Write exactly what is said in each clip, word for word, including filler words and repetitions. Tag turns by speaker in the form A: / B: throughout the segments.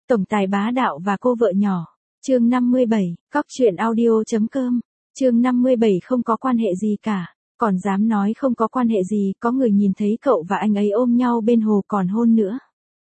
A: Tổng tài bá đạo và cô vợ nhỏ. Chương năm mươi bảy, cóc truyện audio.com. Chương năm mươi bảy không có quan hệ gì cả. Còn dám nói không có quan hệ gì, có người nhìn thấy cậu và anh ấy ôm nhau bên hồ còn hôn nữa.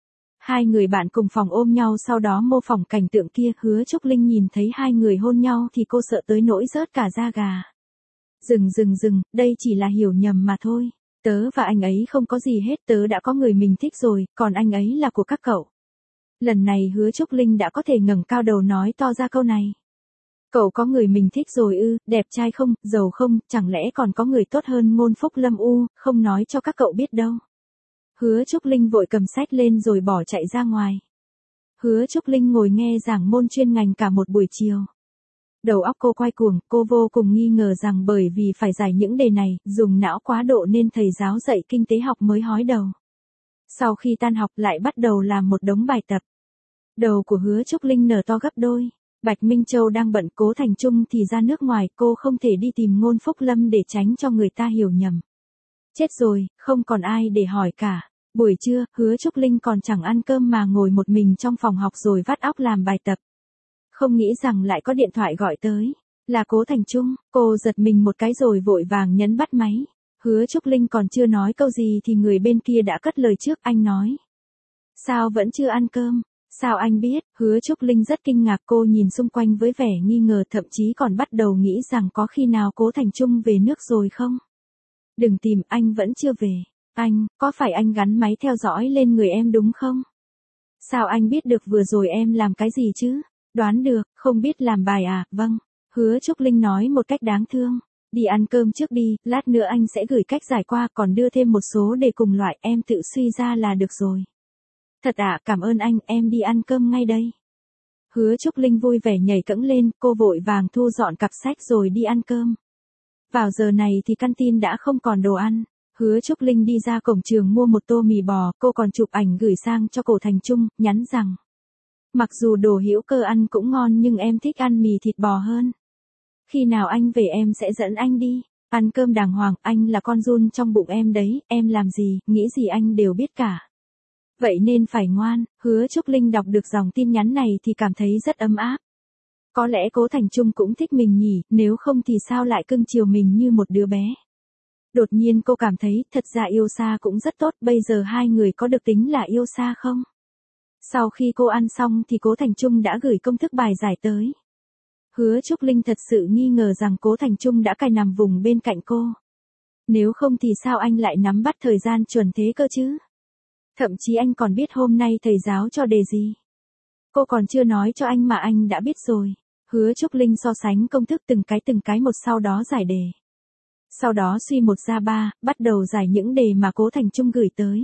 A: Hai người bạn cùng phòng ôm nhau sau đó mô phỏng cảnh tượng kia, Hứa Trúc Linh nhìn thấy hai người hôn nhau thì cô sợ tới nỗi rớt cả da gà. Dừng dừng dừng, đây chỉ là hiểu nhầm mà thôi. Tớ và anh ấy không có gì hết, tớ đã có người mình thích rồi, còn anh ấy là của các cậu. Lần này Hứa Trúc Linh đã có thể ngẩng cao đầu nói to ra câu này. Cậu có người mình thích rồi ư, đẹp trai không, giàu không, chẳng lẽ còn có người tốt hơn Ngôn Phúc Lâm u, không nói cho các cậu biết đâu. Hứa Trúc Linh vội cầm sách lên rồi bỏ chạy ra ngoài. Hứa Trúc Linh ngồi nghe giảng môn chuyên ngành cả một buổi chiều. Đầu óc cô quay cuồng, cô vô cùng nghi ngờ rằng bởi vì phải giải những đề này, dùng não quá độ nên thầy giáo dạy kinh tế học mới hói đầu. Sau khi tan học lại bắt đầu làm một đống bài tập. Đầu của Hứa Trúc Linh nở to gấp đôi. Bạch Minh Châu đang bận, Cố Thành Trung thì ra nước ngoài, cô không thể đi tìm Ngôn Phúc Lâm để tránh cho người ta hiểu nhầm. Chết rồi, không còn ai để hỏi cả. Buổi trưa, Hứa Trúc Linh còn chẳng ăn cơm mà ngồi một mình trong phòng học rồi vắt óc làm bài tập. Không nghĩ rằng lại có điện thoại gọi tới. Là Cố Thành Trung, cô giật mình một cái rồi vội vàng nhấn bắt máy. Hứa Trúc Linh còn chưa nói câu gì thì người bên kia đã cất lời trước, anh nói. Sao vẫn chưa ăn cơm? Sao anh biết? Hứa Trúc Linh rất kinh ngạc, cô nhìn xung quanh với vẻ nghi ngờ, thậm chí còn bắt đầu nghĩ rằng có khi nào Cố Thành Trung về nước rồi không? Đừng tìm, anh vẫn chưa về. Anh, có phải anh gắn máy theo dõi lên người em đúng không? Sao anh biết được vừa rồi em làm cái gì chứ? Đoán được, không biết làm bài à? Vâng. Hứa Trúc Linh nói một cách đáng thương. Đi ăn cơm trước đi, lát nữa anh sẽ gửi cách giải qua, còn đưa thêm một số đề cùng loại, em tự suy ra là được rồi. Thật ạ, à, cảm ơn anh, em đi ăn cơm ngay đây. Hứa Trúc Linh vui vẻ nhảy cẫng lên, cô vội vàng thu dọn cặp sách rồi đi ăn cơm. Vào giờ này thì căn tin đã không còn đồ ăn. Hứa Trúc Linh đi ra cổng trường mua một tô mì bò, cô còn chụp ảnh gửi sang cho Cố Thành Trung, nhắn rằng. Mặc dù đồ hữu cơ ăn cũng ngon nhưng em thích ăn mì thịt bò hơn. Khi nào anh về em sẽ dẫn anh đi. Ăn cơm đàng hoàng, anh là con giun trong bụng em đấy, em làm gì, nghĩ gì anh đều biết cả. Vậy nên phải ngoan. Hứa Trúc Linh đọc được dòng tin nhắn này thì cảm thấy rất ấm áp. Có lẽ Cố Thành Trung cũng thích mình nhỉ, nếu không thì sao lại cưng chiều mình như một đứa bé. Đột nhiên cô cảm thấy, thật ra yêu xa cũng rất tốt, bây giờ hai người có được tính là yêu xa không? Sau khi cô ăn xong thì Cố Thành Trung đã gửi công thức bài giải tới. Hứa Trúc Linh thật sự nghi ngờ rằng Cố Thành Trung đã cài nằm vùng bên cạnh cô. Nếu không thì sao anh lại nắm bắt thời gian chuẩn thế cơ chứ? Thậm chí anh còn biết hôm nay thầy giáo cho đề gì. Cô còn chưa nói cho anh mà anh đã biết rồi. Hứa Trúc Linh so sánh công thức từng cái từng cái một, sau đó giải đề. Sau đó suy một ra ba, bắt đầu giải những đề mà Cố Thành Trung gửi tới.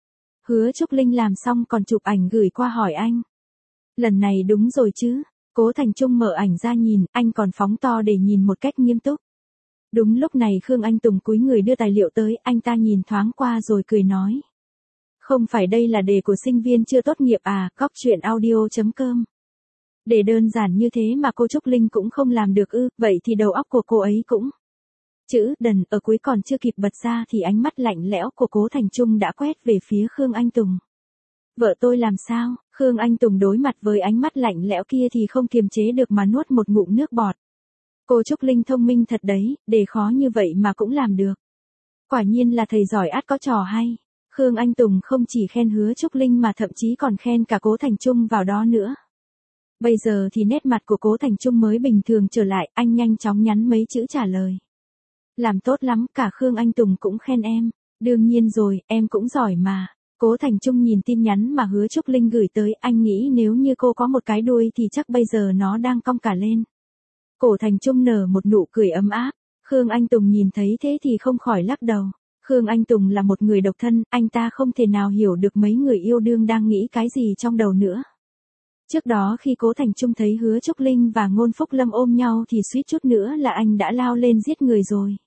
A: Hứa Trúc Linh làm xong còn chụp ảnh gửi qua hỏi anh. Lần này đúng rồi chứ? Cố Thành Trung mở ảnh ra nhìn, anh còn phóng to để nhìn một cách nghiêm túc. Đúng lúc này Khương Anh Tùng cúi người đưa tài liệu tới, anh ta nhìn thoáng qua rồi cười nói. Không phải đây là đề của sinh viên chưa tốt nghiệp à, cóc truyện audio.com. Đề đơn giản như thế mà cô Trúc Linh cũng không làm được ư, vậy thì đầu óc của cô ấy cũng. Chữ đần ở cuối còn chưa kịp bật ra thì ánh mắt lạnh lẽo của Cố Thành Trung đã quét về phía Khương Anh Tùng. Vợ tôi làm sao? Khương Anh Tùng đối mặt với ánh mắt lạnh lẽo kia thì không kiềm chế được mà nuốt một ngụm nước bọt. Cô Trúc Linh thông minh thật đấy, đề khó như vậy mà cũng làm được. Quả nhiên là thầy giỏi ắt có trò hay. Khương Anh Tùng không chỉ khen Hứa Trúc Linh mà thậm chí còn khen cả Cố Thành Trung vào đó nữa. Bây giờ thì nét mặt của Cố Thành Trung mới bình thường trở lại, anh nhanh chóng nhắn mấy chữ trả lời. Làm tốt lắm, cả Khương Anh Tùng cũng khen em. Đương nhiên rồi, em cũng giỏi mà. Cố Thành Trung nhìn tin nhắn mà Hứa Trúc Linh gửi tới, anh nghĩ nếu như cô có một cái đuôi thì chắc bây giờ nó đang cong cả lên. Cố Thành Trung nở một nụ cười ấm áp. Khương Anh Tùng nhìn thấy thế thì không khỏi lắc đầu. Khương Anh Tùng là một người độc thân, anh ta không thể nào hiểu được mấy người yêu đương đang nghĩ cái gì trong đầu nữa. Trước đó khi Cố Thành Trung thấy Hứa Trúc Linh và Ngôn Phúc Lâm ôm nhau thì suýt chút nữa là anh đã lao lên giết người rồi.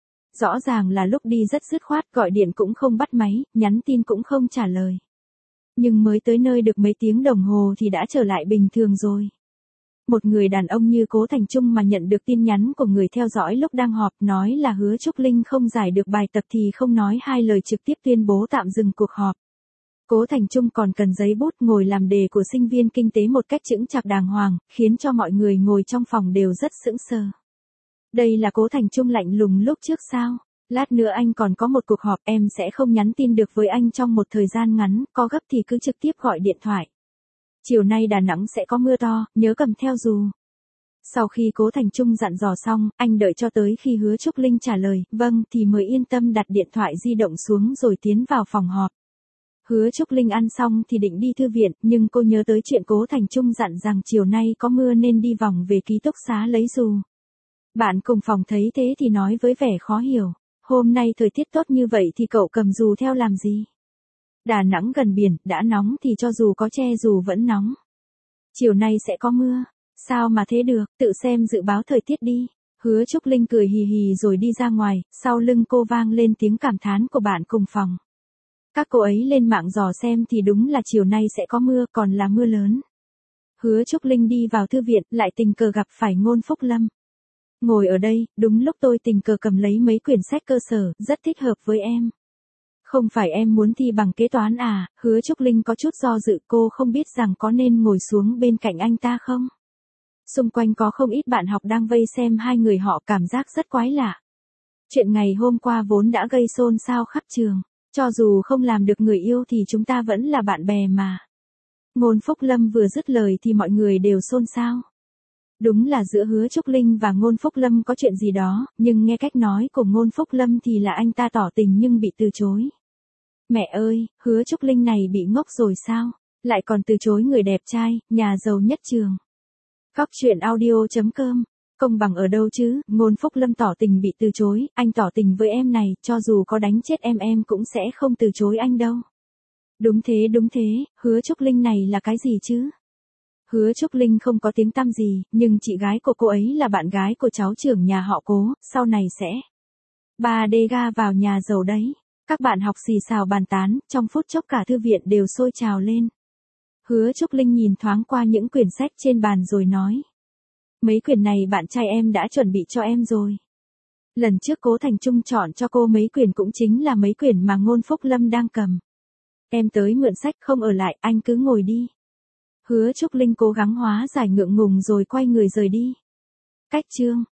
A: Rõ ràng là lúc đi rất dứt khoát, gọi điện cũng không bắt máy, nhắn tin cũng không trả lời. Nhưng mới tới nơi được mấy tiếng đồng hồ thì đã trở lại bình thường rồi. Một người đàn ông như Cố Thành Trung mà nhận được tin nhắn của người theo dõi lúc đang họp nói là Hứa Trúc Linh không giải được bài tập thì không nói hai lời trực tiếp tuyên bố tạm dừng cuộc họp. Cố Thành Trung còn cần giấy bút ngồi làm đề của sinh viên kinh tế một cách chững chạc đàng hoàng, khiến cho mọi người ngồi trong phòng đều rất sững sờ. Đây là Cố Thành Trung lạnh lùng lúc trước sao? Lát nữa anh còn có một cuộc họp, em sẽ không nhắn tin được với anh trong một thời gian ngắn, có gấp thì cứ trực tiếp gọi điện thoại. Chiều nay Đà Nẵng sẽ có mưa to, nhớ cầm theo dù. Sau khi Cố Thành Trung dặn dò xong, anh đợi cho tới khi Hứa Trúc Linh trả lời, vâng thì mới yên tâm đặt điện thoại di động xuống rồi tiến vào phòng họp. Hứa Trúc Linh ăn xong thì định đi thư viện, nhưng cô nhớ tới chuyện Cố Thành Trung dặn rằng chiều nay có mưa nên đi vòng về ký túc xá lấy dù. Bạn cùng phòng thấy thế thì nói với vẻ khó hiểu, hôm nay thời tiết tốt như vậy thì cậu cầm dù theo làm gì? Đà Nẵng gần biển, đã nóng thì cho dù có che dù vẫn nóng. Chiều nay sẽ có mưa. Sao mà thế được, tự xem dự báo thời tiết đi. Hứa Trúc Linh cười hì hì rồi đi ra ngoài, sau lưng cô vang lên tiếng cảm thán của bạn cùng phòng. Các cô ấy lên mạng dò xem thì đúng là chiều nay sẽ có mưa, còn là mưa lớn. Hứa Trúc Linh đi vào thư viện, lại tình cờ gặp phải Ngôn Phúc Lâm. Ngồi ở đây, đúng lúc tôi tình cờ cầm lấy mấy quyển sách cơ sở, rất thích hợp với em. Không phải em muốn thi bằng kế toán à? Hứa Trúc Linh có chút do dự, cô không biết rằng có nên ngồi xuống bên cạnh anh ta không? Xung quanh có không ít bạn học đang vây xem hai người họ, cảm giác rất quái lạ. Chuyện ngày hôm qua vốn đã gây xôn xao khắp trường. Cho dù không làm được người yêu thì chúng ta vẫn là bạn bè mà. Ngôn Phúc Lâm vừa dứt lời thì mọi người đều xôn xao. Đúng là giữa Hứa Trúc Linh và Ngôn Phúc Lâm có chuyện gì đó, nhưng nghe cách nói của Ngôn Phúc Lâm thì là anh ta tỏ tình nhưng bị từ chối. Mẹ ơi, Hứa Trúc Linh này bị ngốc rồi sao? Lại còn từ chối người đẹp trai, nhà giàu nhất trường. Góc truyện audio chấm com. Công bằng ở đâu chứ? Ngôn Phúc Lâm tỏ tình bị từ chối, anh tỏ tình với em này, cho dù có đánh chết em em cũng sẽ không từ chối anh đâu. Đúng thế đúng thế, Hứa Trúc Linh này là cái gì chứ? Hứa Trúc Linh không có tiếng tăm gì, nhưng chị gái của cô ấy là bạn gái của cháu trưởng nhà họ Cố, sau này sẽ bà đê ga vào nhà giàu đấy. Các bạn học xì xào bàn tán, trong phút chốc cả thư viện đều sôi trào lên. Hứa Trúc Linh nhìn thoáng qua những quyển sách trên bàn rồi nói. Mấy quyển này bạn trai em đã chuẩn bị cho em rồi. Lần trước Cố Thành Trung chọn cho cô mấy quyển cũng chính là mấy quyển mà Ngôn Phúc Lâm đang cầm. Em tới mượn sách không ở lại, anh cứ ngồi đi. Hứa Trúc Linh cố gắng hóa giải ngượng ngùng rồi quay người rời đi. Cách chương